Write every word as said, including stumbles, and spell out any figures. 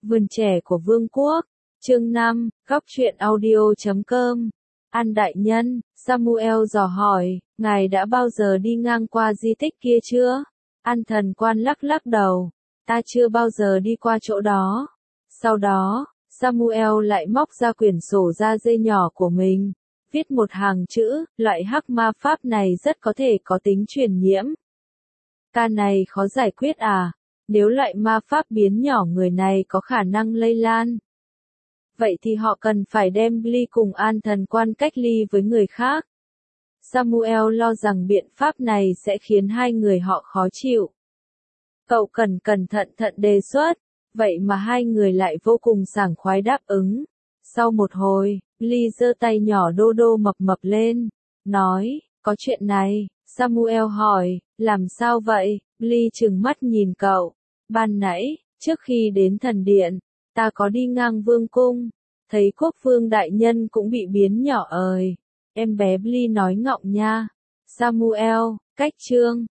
Vườn trẻ của Vương quốc, chương năm, góc truyện audio chấm com. An đại nhân, Samuel dò hỏi, ngài đã bao giờ đi ngang qua di tích kia chưa? An thần quan lắc lắc đầu, ta chưa bao giờ đi qua chỗ đó. Sau đó, Samuel lại móc ra quyển sổ da dê nhỏ của mình, viết một hàng chữ, loại hắc ma pháp này rất có thể có tính truyền nhiễm. Ca này khó giải quyết à? Nếu loại ma pháp biến nhỏ người này có khả năng lây lan, vậy thì họ cần phải đem Billy cùng An thần quan cách ly với người khác. Samuel lo rằng biện pháp này sẽ khiến hai người họ khó chịu. Cậu cần cẩn thận thận đề xuất, vậy mà hai người lại vô cùng sảng khoái đáp ứng. Sau một hồi, Billy giơ tay nhỏ đô đô mập mập lên, nói, có chuyện này. Samuel hỏi, làm sao vậy? Billy trừng mắt nhìn cậu. Ban nãy, trước khi đến thần điện, ta có đi ngang vương cung, thấy quốc vương đại nhân cũng bị biến nhỏ ời. Em bé Billy nói ngọng nha. Samuel, cách chương.